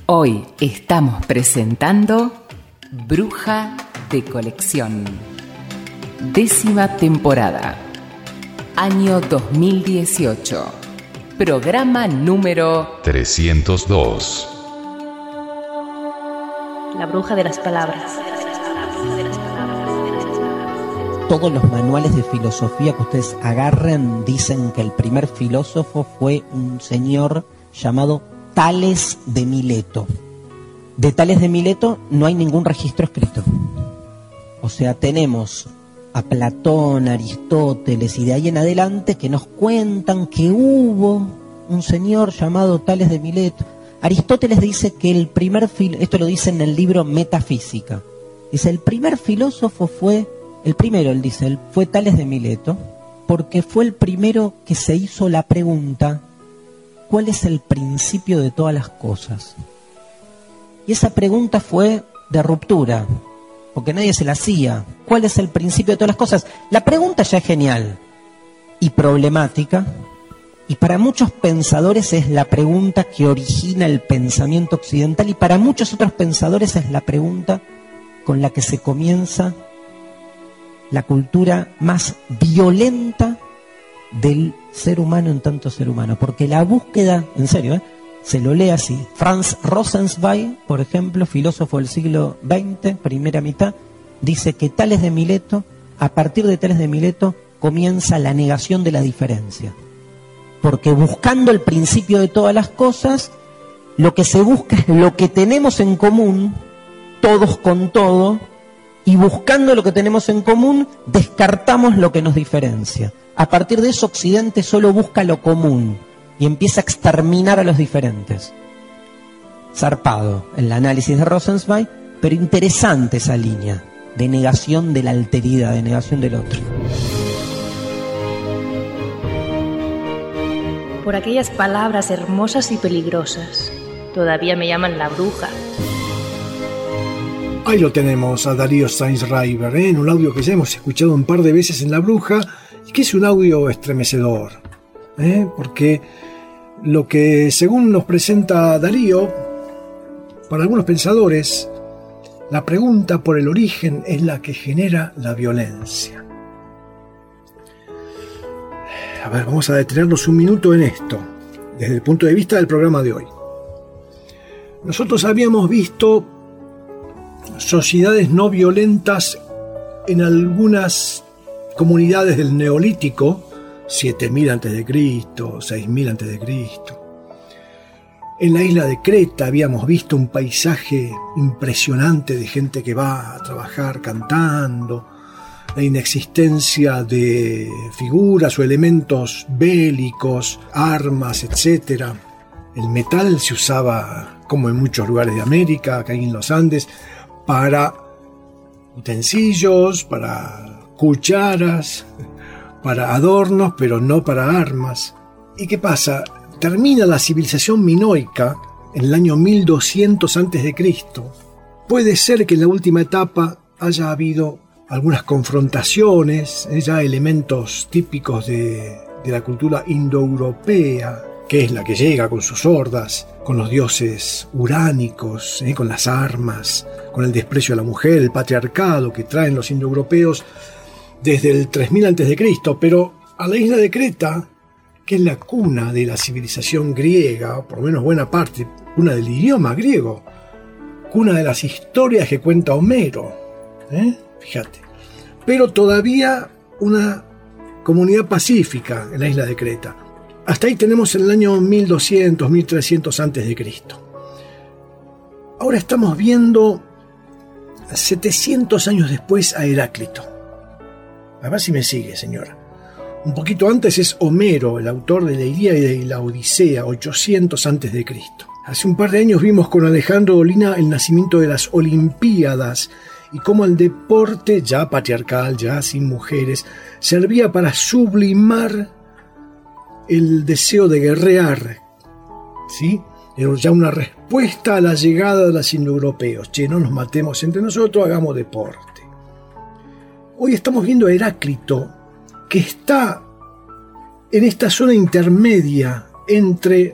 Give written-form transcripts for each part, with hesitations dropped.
Hoy estamos presentando Bruja de Colección. 10ª temporada. Año 2018. Programa número 302. La bruja de las palabras. Todos los manuales de filosofía que ustedes agarren dicen que el primer filósofo fue un señor llamado Tales de Mileto. De Tales de Mileto no hay ningún registro escrito. O sea, tenemos a Platón, Aristóteles y de ahí en adelante que nos cuentan que hubo un señor llamado Tales de Mileto. Aristóteles dice que el primer esto lo dice en el libro Metafísica. Dice, el primer filósofo fue, él dice, fue Tales de Mileto, porque fue el primero que se hizo la pregunta, ¿cuál es el principio de todas las cosas? Y esa pregunta fue de ruptura, porque nadie se la hacía. ¿Cuál es el principio de todas las cosas? La pregunta ya es genial y problemática, y para muchos pensadores es la pregunta que origina el pensamiento occidental, y para muchos otros pensadores es la pregunta con la que se comienza la cultura más violenta del ser humano en tanto ser humano, porque la búsqueda, en serio, se lo lee así. Franz Rosenzweig, por ejemplo, filósofo del siglo XX, primera mitad, dice que Tales de Mileto, a partir de Tales de Mileto, comienza la negación de la diferencia. Porque buscando el principio de todas las cosas, lo que se busca es lo que tenemos en común, todos con todo, y buscando lo que tenemos en común, descartamos lo que nos diferencia. A partir de eso, Occidente solo busca lo común y empieza a exterminar a los diferentes. Zarpado el análisis de Rosenzweig, pero interesante esa línea de negación de la alteridad, de negación del otro. Por aquellas palabras hermosas y peligrosas, todavía me llaman la bruja. Ahí lo tenemos a Darío Sainz-Raiber, en un audio que ya hemos escuchado un par de veces en La Bruja, y que es un audio estremecedor, porque lo que según nos presenta Darío, para algunos pensadores, la pregunta por el origen es la que genera la violencia. A ver, vamos a detenernos un minuto en esto, desde el punto de vista del programa de hoy. Nosotros habíamos visto sociedades no violentas en algunas comunidades del Neolítico, 7000 a.C., 6000 a.C. En la isla de Creta habíamos visto un paisaje impresionante de gente que va a trabajar cantando, la inexistencia de figuras o elementos bélicos, armas, etc. El metal se usaba, como en muchos lugares de América, acá en los Andes, para utensilios, para cucharas, para adornos, pero no para armas. ¿Y qué pasa? Termina la civilización minoica en el año 1200 a.C. Puede ser que en la última etapa haya habido algunas confrontaciones, ya elementos típicos de la cultura indoeuropea, que es la que llega con sus hordas, con los dioses uránicos, con las armas, con el desprecio a la mujer, el patriarcado que traen los indoeuropeos desde el 3000 a.C., pero a la isla de Creta, que es la cuna de la civilización griega, o por lo menos buena parte, cuna del idioma griego, cuna de las historias que cuenta Homero, fíjate, pero todavía una comunidad pacífica en la isla de Creta. Hasta ahí tenemos el año 1200, 1300 a.C. Ahora estamos viendo 700 años después a Heráclito. A ver si me sigue, señora. Un poquito antes es Homero, el autor de la Ilíada y la Odisea, 800 a.C. Hace un par de años vimos con Alejandro Dolina el nacimiento de las Olimpiadas y cómo el deporte, ya patriarcal, ya sin mujeres, servía para sublimar el deseo de guerrear, ¿sí? Era ya una respuesta a la llegada de los indoeuropeos. Che, no nos matemos entre nosotros, hagamos deporte. Hoy estamos viendo a Heráclito, que está en esta zona intermedia entre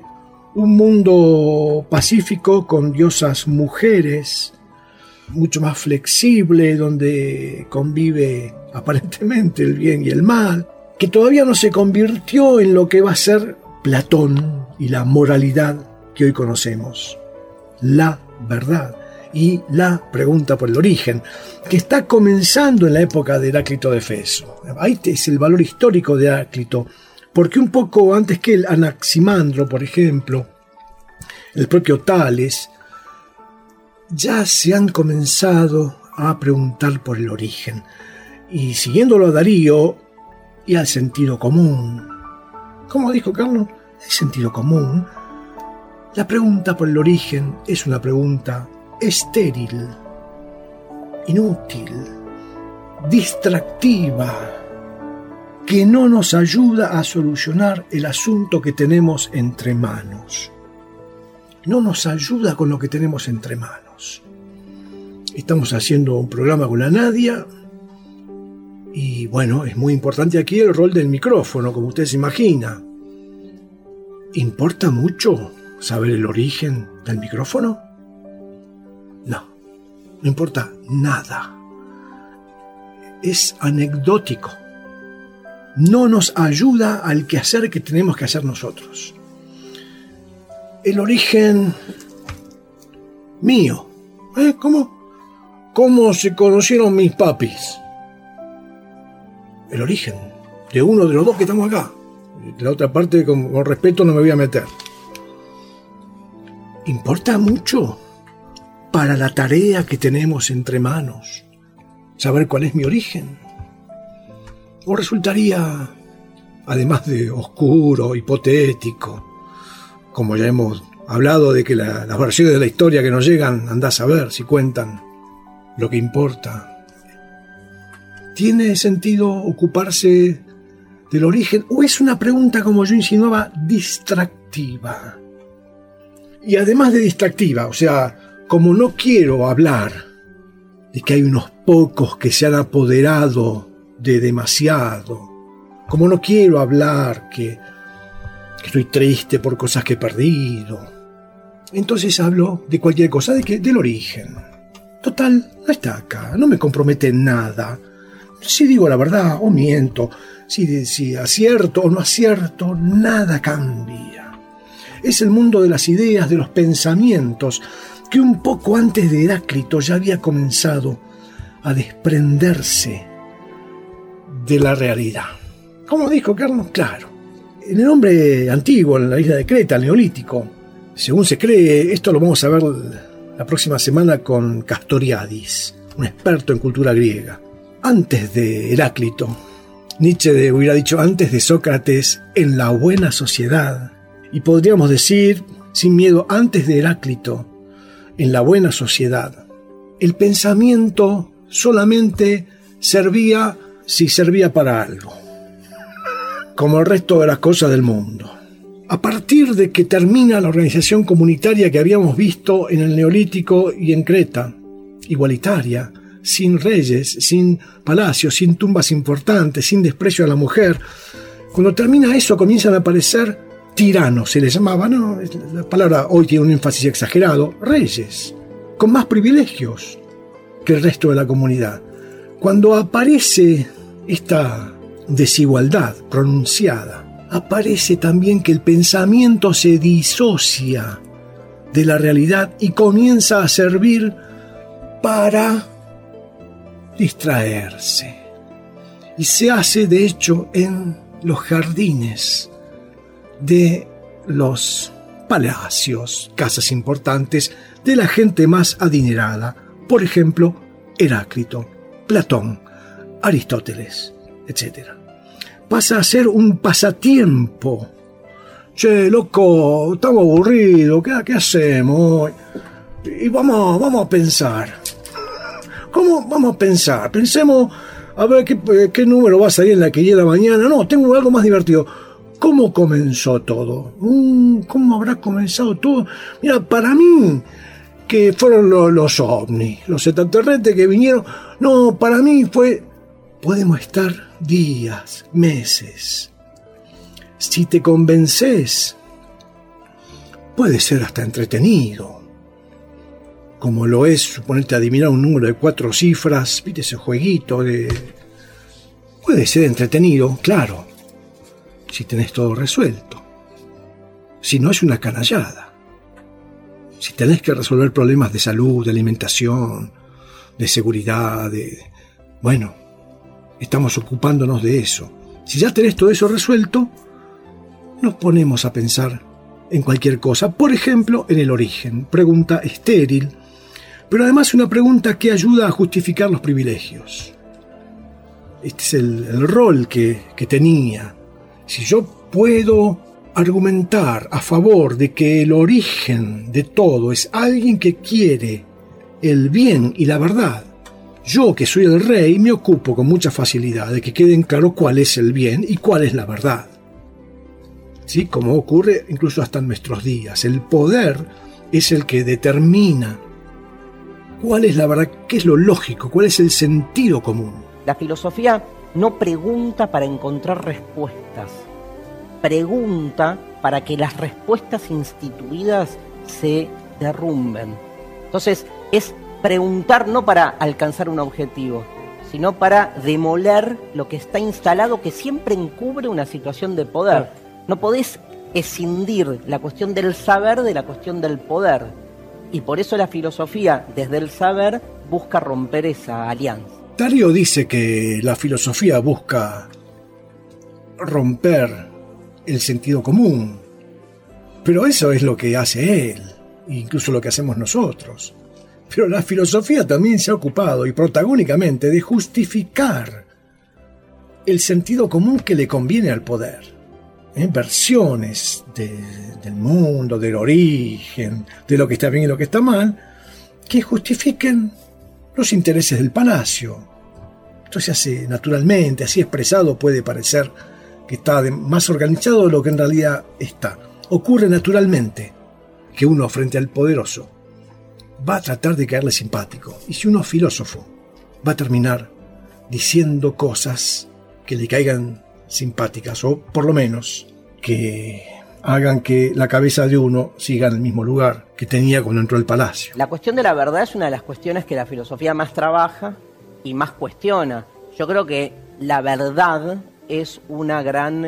un mundo pacífico con diosas mujeres, mucho más flexible, donde convive aparentemente el bien y el mal, que todavía no se convirtió en lo que va a ser Platón y la moralidad que hoy conocemos, la verdad y la pregunta por el origen, que está comenzando en la época de Heráclito de Éfeso. Ahí es el valor histórico de Heráclito, porque un poco antes que el Anaximandro, por ejemplo, el propio Tales, ya se han comenzado a preguntar por el origen. Y siguiéndolo a Darío y al sentido común, como dijo Carlos, el sentido común, la pregunta por el origen es una pregunta estéril, inútil, distractiva, que no nos ayuda a solucionar el asunto que tenemos entre manos. No nos ayuda con lo que tenemos entre manos. Estamos haciendo un programa con la Nadia y bueno, es muy importante aquí el rol del micrófono, como usted se imagina. ¿Importa mucho saber el origen del micrófono? No importa nada. Es anecdótico. No nos ayuda al quehacer que tenemos que hacer nosotros. El origen mío. ¿Cómo se conocieron mis papis? El origen de uno de los dos que estamos acá. La otra parte, con respeto, no me voy a meter. ¿Importa mucho para la tarea que tenemos entre manos saber cuál es mi origen? ¿O resultaría, además de oscuro, hipotético, como ya hemos hablado de que las versiones de la historia que nos llegan, andás a ver si cuentan lo que importa? ¿Tiene sentido ocuparse del origen? ¿O es una pregunta, como yo insinuaba, distractiva? Y además de distractiva, o sea, como no quiero hablar de que hay unos pocos que se han apoderado de demasiado, como no quiero hablar que estoy triste por cosas que he perdido, entonces hablo de cualquier cosa, del origen. Total, no está acá, no me compromete en nada. Si digo la verdad o miento, si acierto o no acierto, nada cambia. Es el mundo de las ideas, de los pensamientos, que un poco antes de Heráclito ya había comenzado a desprenderse de la realidad. ¿Cómo dijo Carlos? Claro. En el hombre antiguo, en la isla de Creta, el neolítico, según se cree, esto lo vamos a ver la próxima semana con Castoriadis, un experto en cultura griega. Antes de Heráclito, Nietzsche hubiera dicho antes de Sócrates, en la buena sociedad. Y podríamos decir, sin miedo, antes de Heráclito, en la buena sociedad. El pensamiento solamente servía si servía para algo, como el resto de las cosas del mundo. A partir de que termina la organización comunitaria que habíamos visto en el Neolítico y en Creta, igualitaria, sin reyes, sin palacios, sin tumbas importantes, sin desprecio a la mujer, cuando termina eso comienzan a aparecer tiranos, se les llamaba, ¿no? La palabra hoy tiene un énfasis exagerado, reyes, con más privilegios que el resto de la comunidad. Cuando aparece esta desigualdad pronunciada, aparece también que el pensamiento se disocia de la realidad y comienza a servir para distraerse. Y se hace, de hecho, en los jardines de los palacios, casas importantes de la gente más adinerada. Por ejemplo, Heráclito, Platón, Aristóteles, etc. Pasa a ser un pasatiempo. Che, loco, estamos aburridos, ¿qué hacemos? Y vamos a pensar. ¿Cómo vamos a pensar? Pensemos a ver qué número va a salir en la que llega mañana. No, tengo algo más divertido. ¿Cómo comenzó todo? ¿Cómo habrá comenzado todo? Mira, para mí, que fueron los ovnis, los extraterrestres que vinieron. No, para mí podemos estar días, meses. Si te convences puede ser hasta entretenido, como lo es suponerte adivinar un número de 4 cifras, ¿viste ese jueguito de... Puede ser entretenido, claro, si tenés todo resuelto. Si no, es una canallada. Si tenés que resolver problemas de salud, de alimentación, de seguridad, bueno, estamos ocupándonos de eso. Si ya tenés todo eso resuelto, nos ponemos a pensar en cualquier cosa. Por ejemplo, en el origen. Pregunta estéril, pero además una pregunta que ayuda a justificar los privilegios. Este es el rol que tenía. Si yo puedo argumentar a favor de que el origen de todo es alguien que quiere el bien y la verdad, yo, que soy el rey, me ocupo con mucha facilidad de que queden claro cuál es el bien y cuál es la verdad. ¿Sí? Como ocurre incluso hasta en nuestros días. El poder es el que determina cuál es la verdad, qué es lo lógico, cuál es el sentido común. La filosofía no pregunta para encontrar respuestas, pregunta para que las respuestas instituidas se derrumben. Entonces, es preguntar no para alcanzar un objetivo, sino para demoler lo que está instalado, que siempre encubre una situación de poder. No podés escindir la cuestión del saber de la cuestión del poder. Y por eso la filosofía, desde el saber, busca romper esa alianza. Darío dice que la filosofía busca romper el sentido común, pero eso es lo que hace él, incluso lo que hacemos nosotros. Pero la filosofía también se ha ocupado, y protagónicamente, de justificar el sentido común que le conviene al poder. Versiones del mundo, del origen, de lo que está bien y lo que está mal, que justifiquen los intereses del palacio. Esto se hace naturalmente, así expresado puede parecer que está más organizado de lo que en realidad está. Ocurre naturalmente que uno, frente al poderoso, va a tratar de caerle simpático. Y si uno es filósofo, va a terminar diciendo cosas que le caigan simpáticas, o por lo menos que hagan que la cabeza de uno siga en el mismo lugar que tenía cuando entró al palacio. La cuestión de la verdad es una de las cuestiones que la filosofía más trabaja y más cuestiona. Yo creo que la verdad es una gran,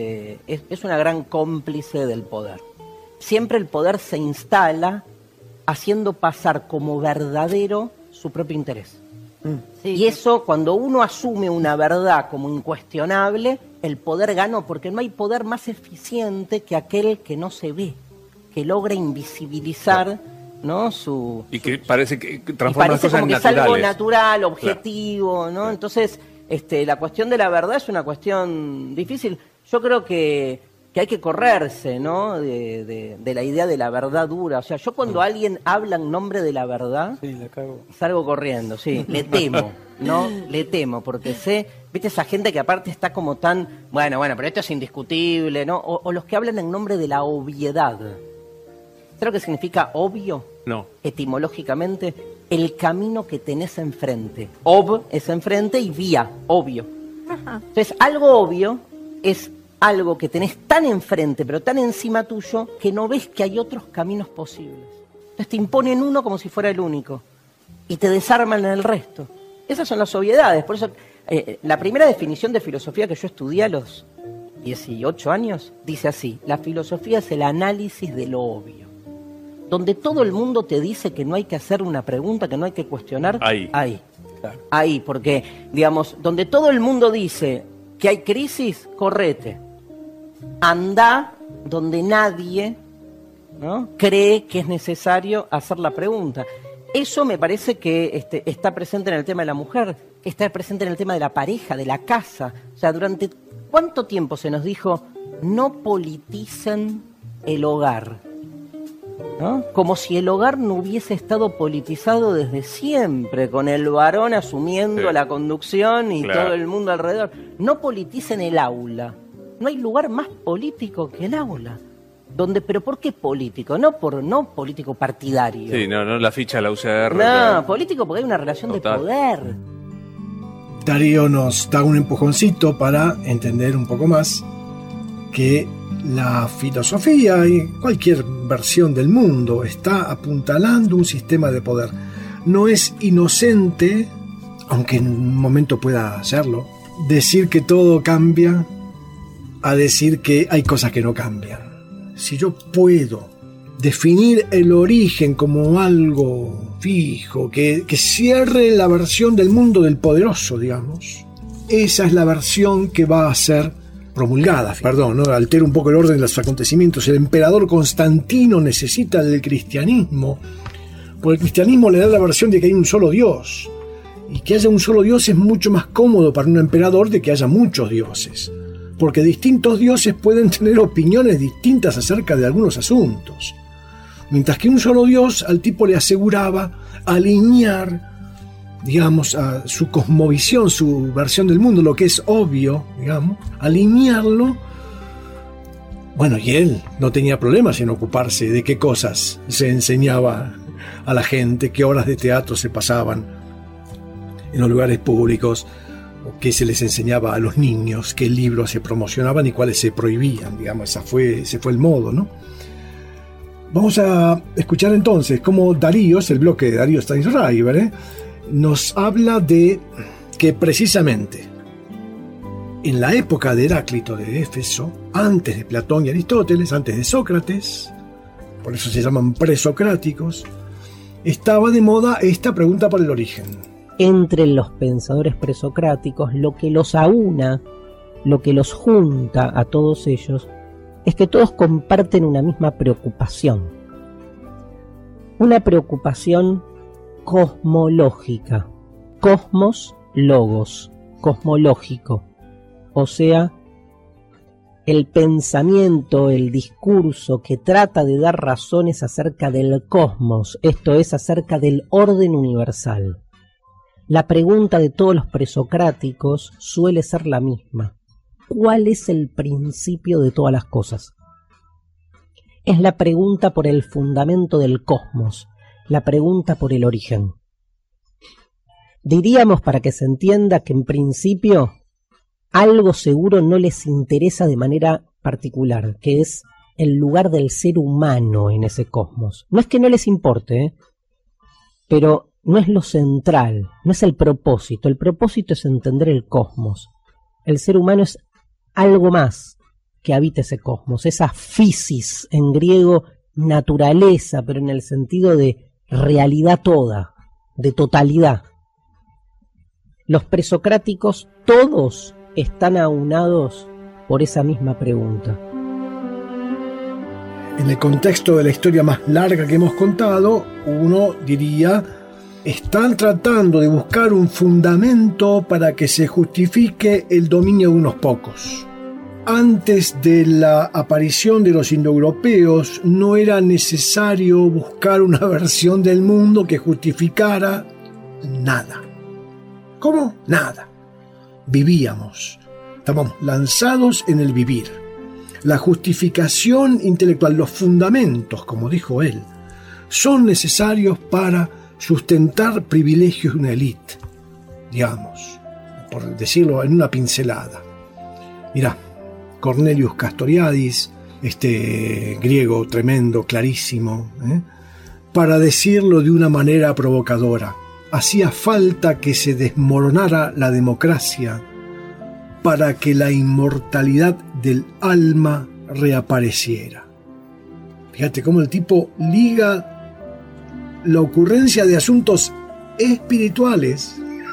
es una gran cómplice del poder. Siempre el poder se instala haciendo pasar como verdadero su propio interés. Sí. Y eso, cuando uno asume una verdad como incuestionable, el poder ganó, porque no hay poder más eficiente que aquel que no se ve, que logra invisibilizar, ¿no? Y que parece que transforma las cosas en naturales. Parece como que es algo natural, objetivo, ¿no? Entonces, la cuestión de la verdad es una cuestión difícil. Yo creo que hay que correrse, ¿no? De la idea de la verdad dura. O sea, yo cuando alguien habla en nombre de la verdad, salgo corriendo, sí, le temo, ¿no? Le temo, porque sé, viste, esa gente que aparte está como tan, bueno, pero esto es indiscutible, ¿no? O los que hablan en nombre de la obviedad. ¿Sabes lo que significa obvio? No. Etimológicamente, el camino que tenés enfrente. Ob es enfrente y vía, obvio. Ajá. Entonces, algo obvio es algo que tenés tan enfrente, pero tan encima tuyo, que no ves que hay otros caminos posibles. Entonces te imponen uno como si fuera el único y te desarman en el resto. Esas son las obviedades. Por eso, la primera definición de filosofía que yo estudié a los 18 años dice así: la filosofía es el análisis de lo obvio. Donde todo el mundo te dice que no hay que hacer una pregunta, que no hay que cuestionar, ahí. Claro. Ahí, porque, digamos, donde todo el mundo dice que hay crisis, correte. Andá donde nadie, ¿no?, cree que es necesario hacer la pregunta. Eso me parece que está presente en el tema de la mujer, está presente en el tema de la pareja, de la casa. O sea, durante ¿cuánto tiempo se nos dijo no politicen el hogar? ¿No? Como si el hogar no hubiese estado politizado desde siempre, con el varón asumiendo la conducción y todo el mundo alrededor. No politicen el aula. No hay lugar más político que el aula. ¿Pero por qué político? No político partidario. Sí, no la ficha de la UCR. No, político porque hay una relación de poder. Darío nos da un empujoncito para entender un poco más que la filosofía y cualquier versión del mundo está apuntalando un sistema de poder. No es inocente, aunque en un momento pueda hacerlo, decir que todo cambia a decir que hay cosas que no cambian. Si yo puedo definir el origen como algo fijo, que cierre la versión del mundo del poderoso, digamos, esa es la versión que va a ser promulgada. Perdón, ¿no? Altero un poco el orden de los acontecimientos. El emperador Constantino necesita del cristianismo, porque el cristianismo le da la versión de que hay un solo Dios. Y que haya un solo Dios es mucho más cómodo para un emperador de que haya muchos dioses, porque distintos dioses pueden tener opiniones distintas acerca de algunos asuntos. Mientras que un solo Dios al tipo le aseguraba alinear, digamos, a su cosmovisión, su versión del mundo, lo que es obvio, digamos, alinearlo. Bueno, y él no tenía problemas en ocuparse de qué cosas se enseñaba a la gente, qué obras de teatro se pasaban en los lugares públicos, o qué se les enseñaba a los niños, qué libros se promocionaban y cuáles se prohibían, digamos, ese fue el modo, ¿no? Vamos a escuchar entonces cómo Darío, el bloque de Darío Steinschreiber, nos habla de que precisamente en la época de Heráclito de Éfeso, antes de Platón y Aristóteles, antes de Sócrates, por eso se llaman presocráticos, estaba de moda esta pregunta por el origen. Entre los pensadores presocráticos, lo que los aúna, lo que los junta a todos ellos, es que todos comparten una misma preocupación. Una preocupación cosmológica. Cosmos, logos, cosmológico. O sea, el pensamiento, el discurso que trata de dar razones acerca del cosmos, esto es, acerca del orden universal. La pregunta de todos los presocráticos suele ser la misma. ¿Cuál es el principio de todas las cosas? Es la pregunta por el fundamento del cosmos, la pregunta por el origen. Diríamos, para que se entienda, que en principio algo seguro no les interesa de manera particular, que es el lugar del ser humano en ese cosmos. No es que no les importe, pero no es lo central, no es el propósito. El propósito es entender el cosmos. El ser humano es algo más que habita ese cosmos, esa physis, en griego naturaleza, pero en el sentido de realidad toda, de totalidad. Los presocráticos todos están aunados por esa misma pregunta. En el contexto de la historia más larga que hemos contado, uno diría: están tratando de buscar un fundamento para que se justifique el dominio de unos pocos. Antes de la aparición de los indoeuropeos no era necesario buscar una versión del mundo que justificara nada. ¿Cómo? Nada. Vivíamos. Estábamos lanzados en el vivir. La justificación intelectual, los fundamentos, como dijo él, son necesarios para sustentar privilegios de una élite, digamos, por decirlo en una pincelada. Mirá, Cornelius Castoriadis, este griego tremendo, clarísimo, para decirlo de una manera provocadora, hacía falta que se desmoronara la democracia para que la inmortalidad del alma reapareciera. Fíjate cómo el tipo liga la ocurrencia de asuntos espirituales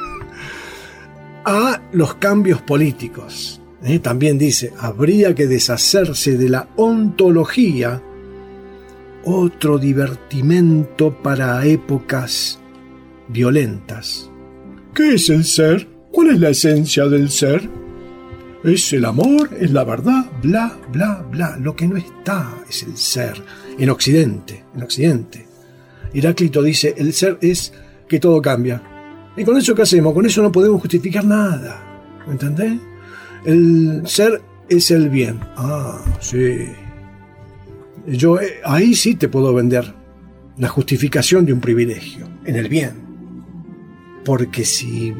a los cambios políticos. También dice: habría que deshacerse de la ontología, otro divertimento para épocas violentas. ¿Qué es el ser? ¿Cuál es la esencia del ser? Es el amor, es la verdad, bla, bla, bla. Lo que no está es el ser. En Occidente. Heráclito dice: el ser es que todo cambia. ¿Y con eso qué hacemos? Con eso no podemos justificar nada. ¿Me entendés? El ser es el bien. Ah, sí. Yo ahí sí te puedo vender la justificación de un privilegio, en el bien. Porque si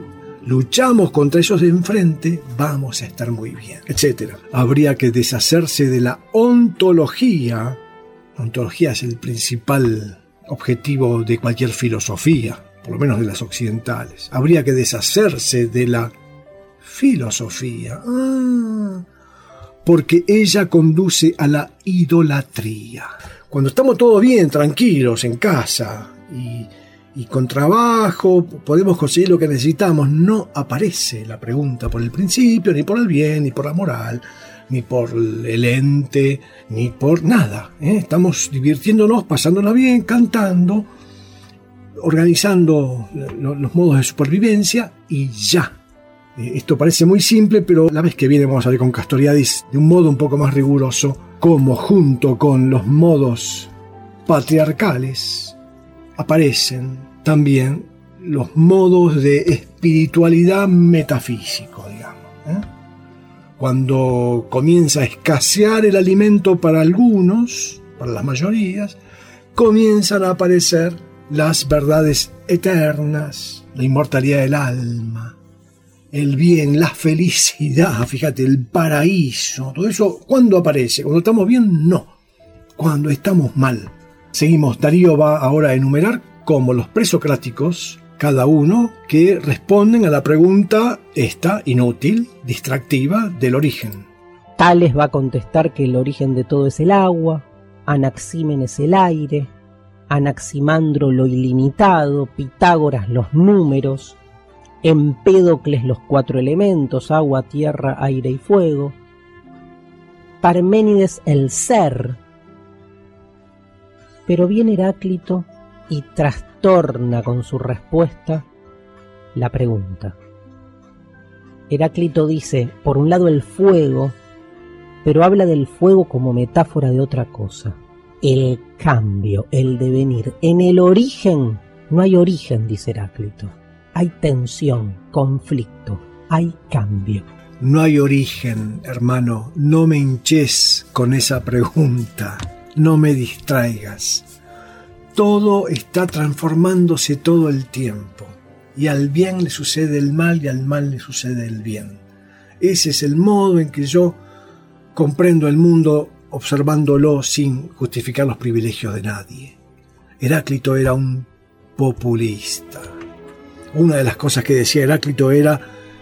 luchamos contra esos de enfrente, vamos a estar muy bien, etc. Habría que deshacerse de la ontología. La ontología es el principal objetivo de cualquier filosofía, por lo menos de las occidentales. Habría que deshacerse de la filosofía, porque ella conduce a la idolatría. Cuando estamos todos bien, tranquilos, en casa, y con trabajo podemos conseguir lo que necesitamos, no aparece la pregunta por el principio, ni por el bien, ni por la moral, ni por el ente, ni por nada. Estamos divirtiéndonos, pasándola bien, cantando, organizando los modos de supervivencia y ya. Esto parece muy simple, pero la vez que viene vamos a ver con Castoriadis de un modo un poco más riguroso cómo junto con los modos patriarcales aparecen también los modos de espiritualidad metafísico, digamos. Cuando comienza a escasear el alimento para algunos, para las mayorías, comienzan a aparecer las verdades eternas, la inmortalidad del alma, el bien, la felicidad, fíjate, el paraíso, todo eso, ¿cuándo aparece? ¿Cuando estamos bien? No, cuando estamos mal. Seguimos, Darío va ahora a enumerar como los presocráticos, cada uno, que responden a la pregunta esta, inútil, distractiva, del origen. Tales va a contestar que el origen de todo es el agua, Anaxímenes el aire, Anaximandro lo ilimitado, Pitágoras los números, Empédocles los 4 elementos, agua, tierra, aire y fuego, Parménides el ser. Pero viene Heráclito y trastorna con su respuesta la pregunta. Heráclito dice, por un lado el fuego, pero habla del fuego como metáfora de otra cosa. El cambio, el devenir. En el origen no hay origen, dice Heráclito. Hay tensión, conflicto, hay cambio. No hay origen, hermano. No me hinches con esa pregunta. No me distraigas. Todo está transformándose todo el tiempo. Y al bien le sucede el mal y al mal le sucede el bien. Ese es el modo en que yo comprendo el mundo observándolo sin justificar los privilegios de nadie. Heráclito era un populista. Una de las cosas que decía Heráclito era: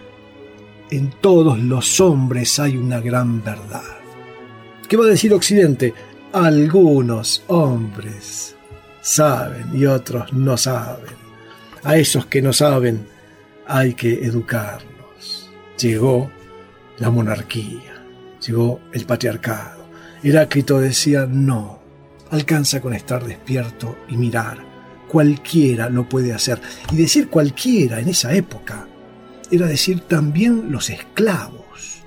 en todos los hombres hay una gran verdad. ¿Qué va a decir Occidente? Algunos hombres saben y otros no saben. A esos que no saben hay que educarlos. Llegó la monarquía, llegó el patriarcado. Heráclito decía: no, alcanza con estar despierto y mirar. Cualquiera lo puede hacer. Y decir cualquiera en esa época era decir también los esclavos.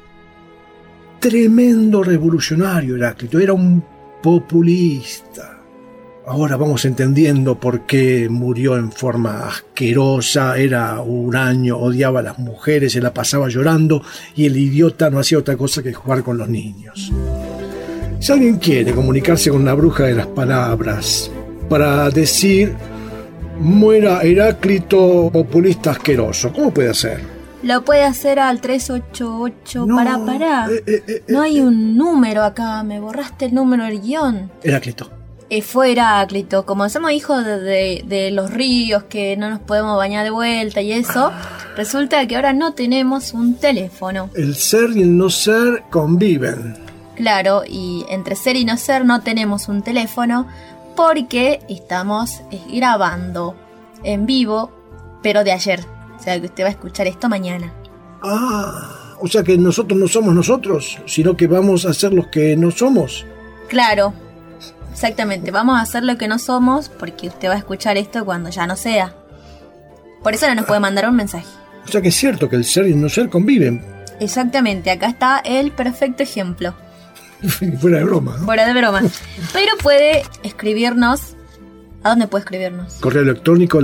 Tremendo revolucionario Heráclito, era un populista. Ahora vamos entendiendo por qué murió en forma asquerosa, era huraño, odiaba a las mujeres, se la pasaba llorando y el idiota no hacía otra cosa que jugar con los niños. Si alguien quiere comunicarse con la bruja de las palabras para decir muera Heráclito populista asqueroso, ¿cómo puede hacer? Lo puede hacer al 388. No, pará. No hay un número acá, me borraste el número del guión. Heráclito. Fue Heráclito. Como somos hijos de los ríos, que no nos podemos bañar de vuelta y eso, resulta que ahora no tenemos un teléfono. El ser y el no ser conviven. Claro, y entre ser y no ser no tenemos un teléfono porque estamos grabando en vivo, pero de ayer. O sea, que usted va a escuchar esto mañana. O sea que nosotros no somos nosotros, sino que vamos a ser los que no somos. Claro, exactamente. Vamos a hacer lo que no somos porque usted va a escuchar esto cuando ya no sea. Por eso no nos puede mandar un mensaje. O sea que es cierto que el ser y el no ser conviven. Exactamente, acá está el perfecto ejemplo. Fuera de broma, ¿no? Fuera de broma. Pero puede escribirnos. ¿A dónde puede escribirnos? Correo electrónico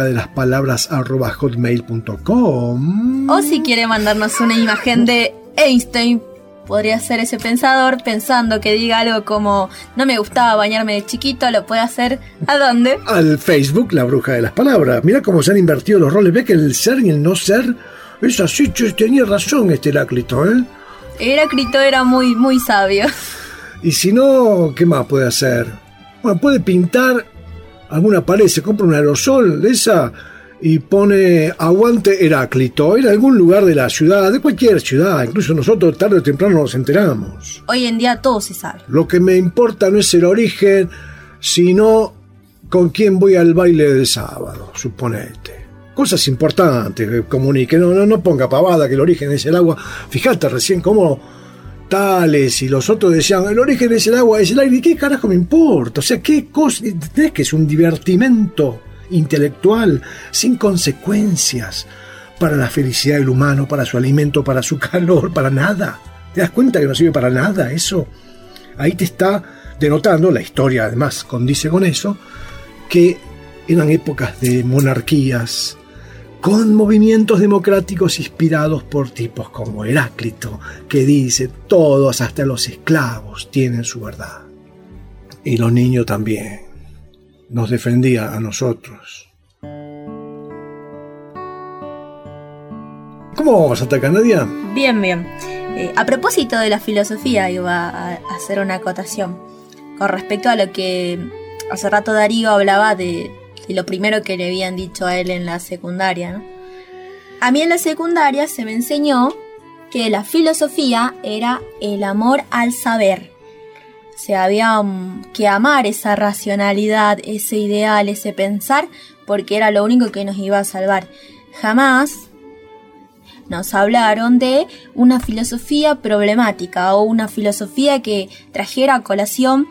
labrujadelasPalabras@hotmail.com. O si quiere mandarnos una imagen de Einstein, podría ser ese pensador pensando que diga algo como no me gustaba bañarme de chiquito, lo puede hacer ¿a dónde? Al Facebook La Bruja de las Palabras. Mira cómo se han invertido los roles. Ve que el ser y el no ser Es así, tenía razón Heráclito, ¿eh? Heráclito era muy, muy sabio. Y si no, ¿qué más puede hacer? Bueno, puede pintar alguna pared, se compra un aerosol de esa y pone aguante Heráclito en algún lugar de la ciudad, de cualquier ciudad. Incluso nosotros tarde o temprano nos enteramos. Hoy en día todo se sabe. Lo que me importa no es el origen, sino con quién voy al baile del sábado, suponete. Cosas importantes que comunique, no ponga pavada que el origen es el agua. Fíjate recién cómo Tales y los otros decían, el origen es el agua, es el aire. ¿Y qué carajo me importa? O sea, ¿qué cosa? ¿Entendés que es un divertimento intelectual sin consecuencias para la felicidad del humano, para su alimento, para su calor, para nada? ¿Te das cuenta que no sirve para nada eso? Ahí te está denotando, la historia además condice con eso, que eran épocas de monarquías con movimientos democráticos inspirados por tipos como Heráclito, que dice, todos, hasta los esclavos, tienen su verdad. Y los niños también. Nos defendía a nosotros. ¿Cómo vamos hasta acá, Nadia? Bien, bien. A propósito de la filosofía, iba a hacer una acotación con respecto a lo que hace rato Darío hablaba de lo primero que le habían dicho a él en la secundaria, ¿no? A mí en la secundaria se me enseñó que la filosofía era el amor al saber. O sea, había que amar esa racionalidad, ese ideal, ese pensar, porque era lo único que nos iba a salvar. Jamás nos hablaron de una filosofía problemática o una filosofía que trajera a colación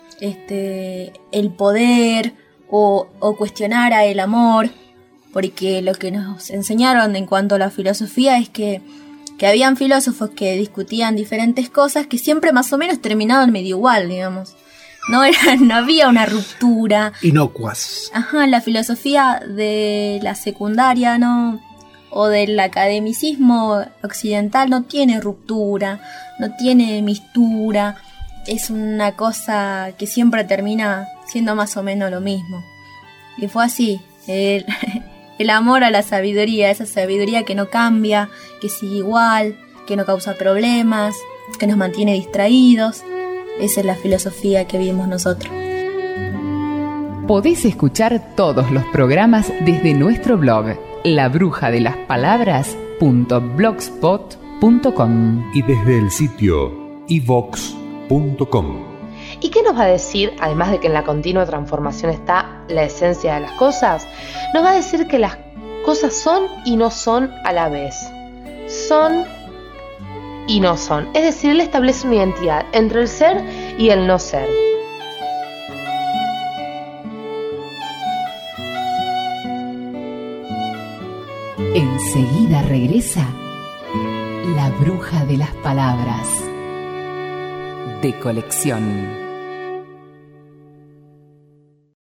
el poder o cuestionara el amor, porque lo que nos enseñaron en cuanto a la filosofía es que habían filósofos que discutían diferentes cosas que siempre más o menos terminaban medio igual, digamos. No había una ruptura. Inocuas. Ajá, la filosofía de la secundaria no, o del academicismo occidental no tiene ruptura, no tiene mistura. Es una cosa que siempre termina siendo más o menos lo mismo. Y fue así, el amor a la sabiduría, esa sabiduría que no cambia, que sigue igual, que no causa problemas, que nos mantiene distraídos. Esa es la filosofía que vivimos nosotros. Podés escuchar todos los programas desde nuestro blog, labrujadelaspalabras.blogspot.com y desde el sitio iVox.com. ¿Y qué nos va a decir, además de que en la continua transformación está la esencia de las cosas? Nos va a decir que las cosas son y no son a la vez. Son y no son. Es decir, él establece una identidad entre el ser y el no ser. Enseguida regresa La Bruja de las Palabras, de colección.